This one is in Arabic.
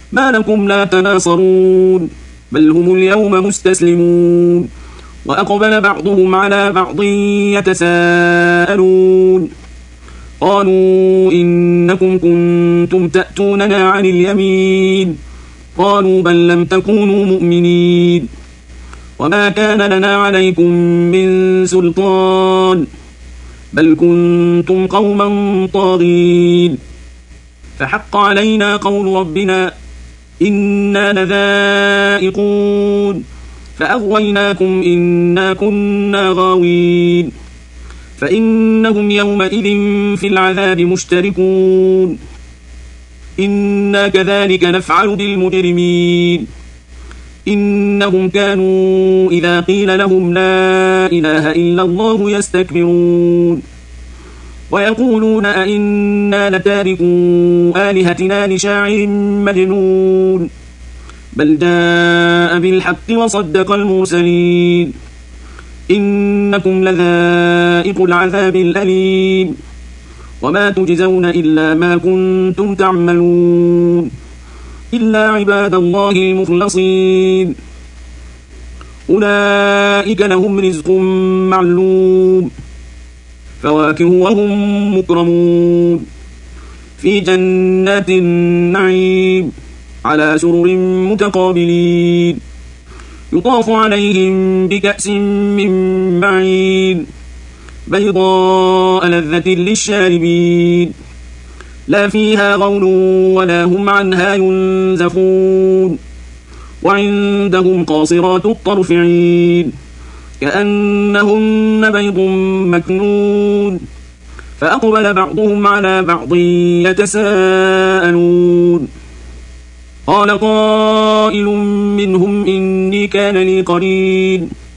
ما لكم لا تناصرون بل هم اليوم مستسلمون وأقبل بعضهم على بعض يتساءلون قالوا إنكم كنتم تأتوننا عن اليمين قالوا بل لم تكونوا مؤمنين وما كان لنا عليكم من سلطان بل كنتم قوما طاغين فحق علينا قول ربنا إنا لذائقون فأغويناكم إنا كنا غاوين فإنهم يومئذ في العذاب مشتركون إنا كذلك نفعل بالمجرمين إنهم كانوا إذا قيل لهم لا إله إلا الله يستكبرون ويقولون أئنا لتاركو آلهتنا لشاعر مجنون بل جاء بالحق وصدق المرسلين إنكم لذائق العذاب الأليم وما تجزون إلا ما كنتم تعملون إلا عباد الله المخلصين أولئك لهم رزق معلوم فواكه وهم مكرمون في جنات النعيم على سرر متقابلين يطاف عليهم بكأس من معين بيضاء لذة للشاربين لا فيها غول ولا هم عنها ينزفون وعندهم قاصرات الطرف عين كأنهن بيض مكنون فأقبل بعضهم على بعض يتساءلون قال قائل منهم إني كان لي قرين